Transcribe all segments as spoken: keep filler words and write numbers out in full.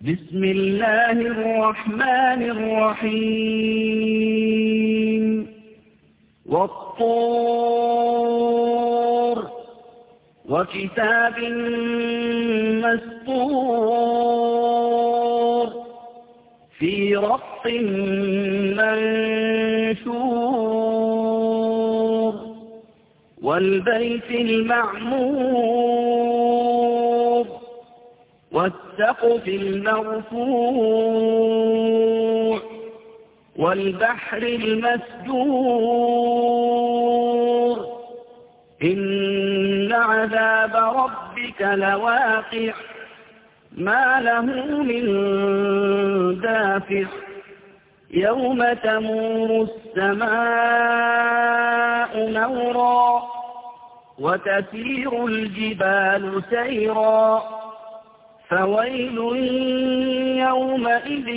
بسم الله الرحمن الرحيم والطور وكتاب مسطور في رق منشور والبيت المعمور والسقف المرفوع والبحر المسجور إن عذاب ربك لواقع ما له من دافع يوم تمور السماء مورا وتسير الجبال سيرا فويل يومئذ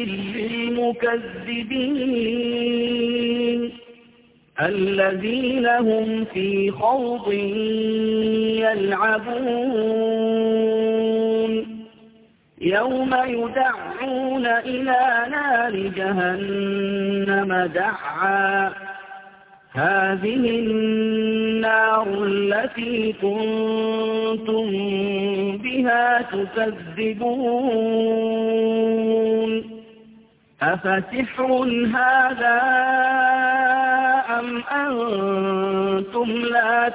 للمكذبين الذين هم في خوض يلعبون يوم يدعون إلى نار جهنم دعا هذه النار التي كنتم بها تكذبون أفسحر هذا أم أنتم لا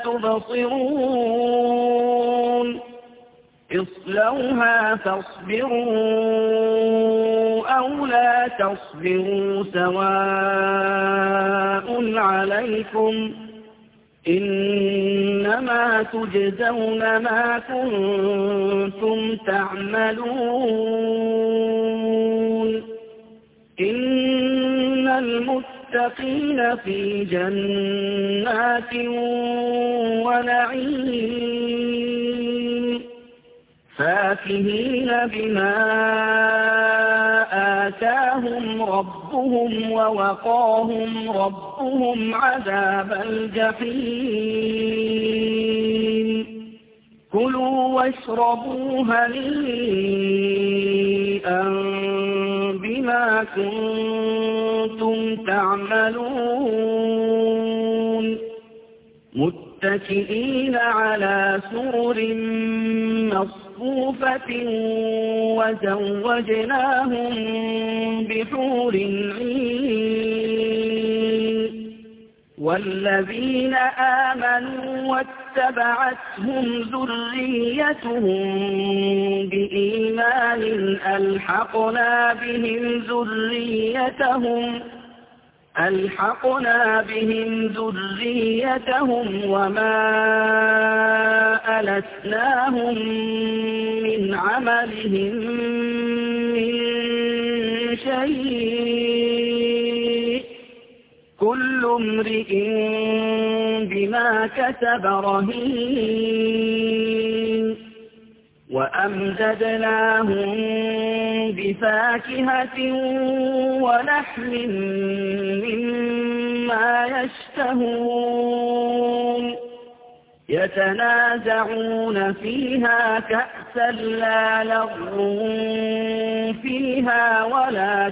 تبصرون اصلوها فاصبروا أو لا تصبروا سواء عليكم إنما تجزون ما كنتم تعملون إن المتقين في جنات ونعيم فاكهين بما آتاهم ربهم ووقاهم ربهم عذاب الجحيم كلوا واشربوا هنيئا بما كنتم تعملون متكئين على سرر مصفوفة وزوجناهم بحور عين والذين آمنوا واتبعتهم ذريتهم بإيمان ألحقنا بهم ذريتهم ألحقنا بهم ذريتهم وما ألتناهم من عملهم من شيء كل امرئ بما كسب رهين وأمددناهم بفاكهة ولحم مما يشتهون يتنازعون فيها كأسا لا لغو فيها ولا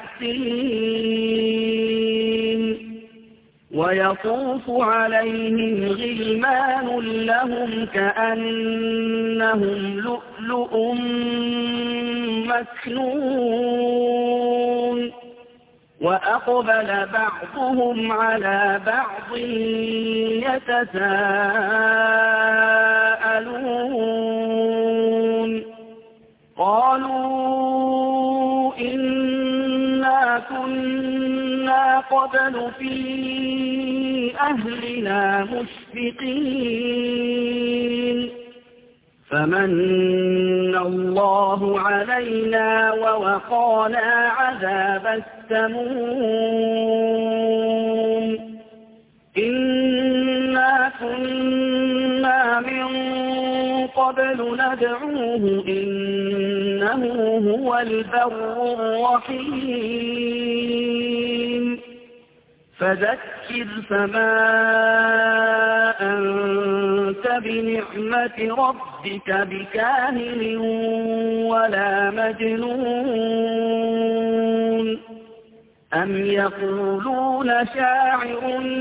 تأثيم ويطوف عليهم غلمان لهم كأنهم لؤلؤ مكنون وأقبل بعضهم على بعض يتساءلون قالوا إنا كنا قبل في أهلنا مشفقين فمن الله علينا ووقانا عذاب السموم إنا كنا من قبل ندعوه إنه هو البر الرحيم فذكر فما أنت بنعمة ربك بكاهن ولا مجنون أم يقولون شاعر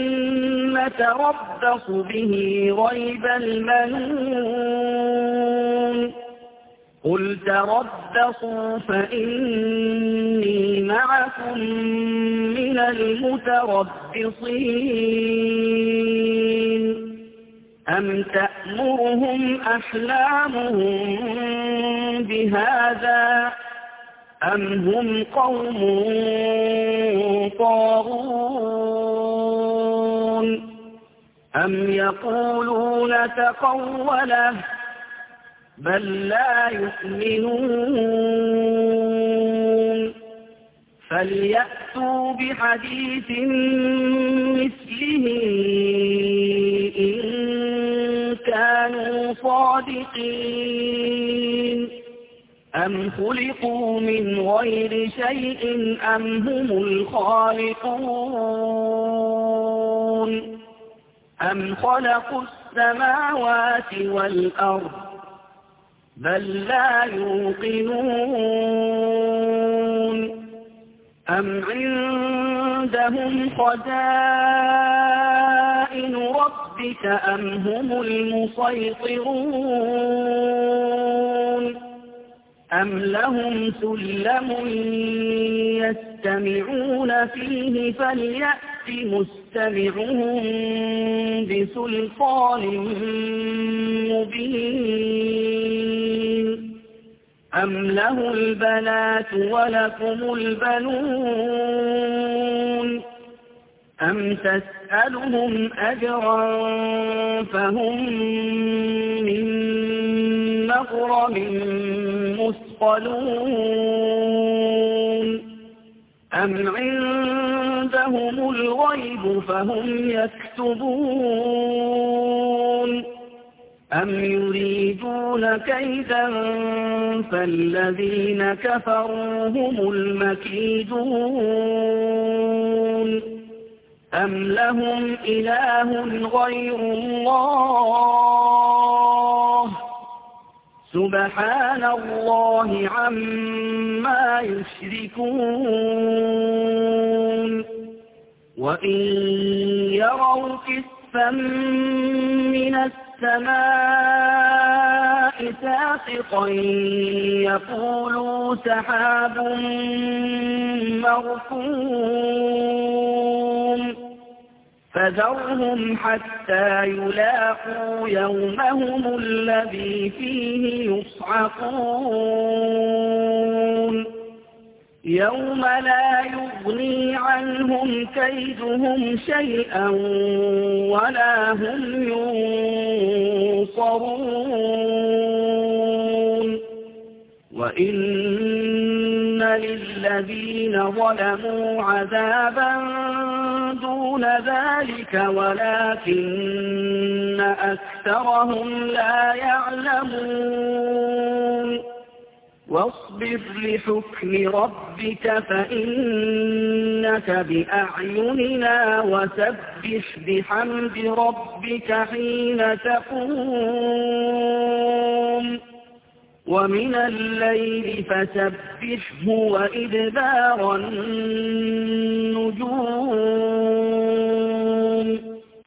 نتربص به ريب المنون قل تربصوا فإني معكم من المتربصين أم تأمرهم أحلامهم بهذا أم هم قوم طاغون أم يقولون تقوله بل لا يؤمنون فليأتوا بحديث مثله إن كانوا صادقين أم خلقوا من غير شيء أم هم الخالقون أم خلقوا السماوات والأرض بل لا يوقنون أم عندهم خزائن ربك أم هم المسيطرون أم لهم سلم يستمعون فيه فليأت مستمعهم بسلطان مبين أم له البنات ولكم البنون أم تسألهم أجرا فهم من مغرم مثقلون أم عندهم الغيب فهم يكتبون أم يريدون كيدا فالذين كفروا هم المكيدون أم لهم إله غير الله سبحان الله عما يشركون وإن يروا كسفا من السماء ساقطا يقولوا سحاب مركوم فذرهم حتى يلاقوا يومهم الذي فيه يصعقون يوم لا يغني عنهم كيدهم شيئا ولا هم ينصرون وإن للذين ظلموا عذابا دون ذلك ولكن أكثرهم لا يعلمون واصبر لحكم ربك فإنك بأعيننا وسبح بحمد ربك حين تقوم ومن الليل فسبحه وإدبار النجوم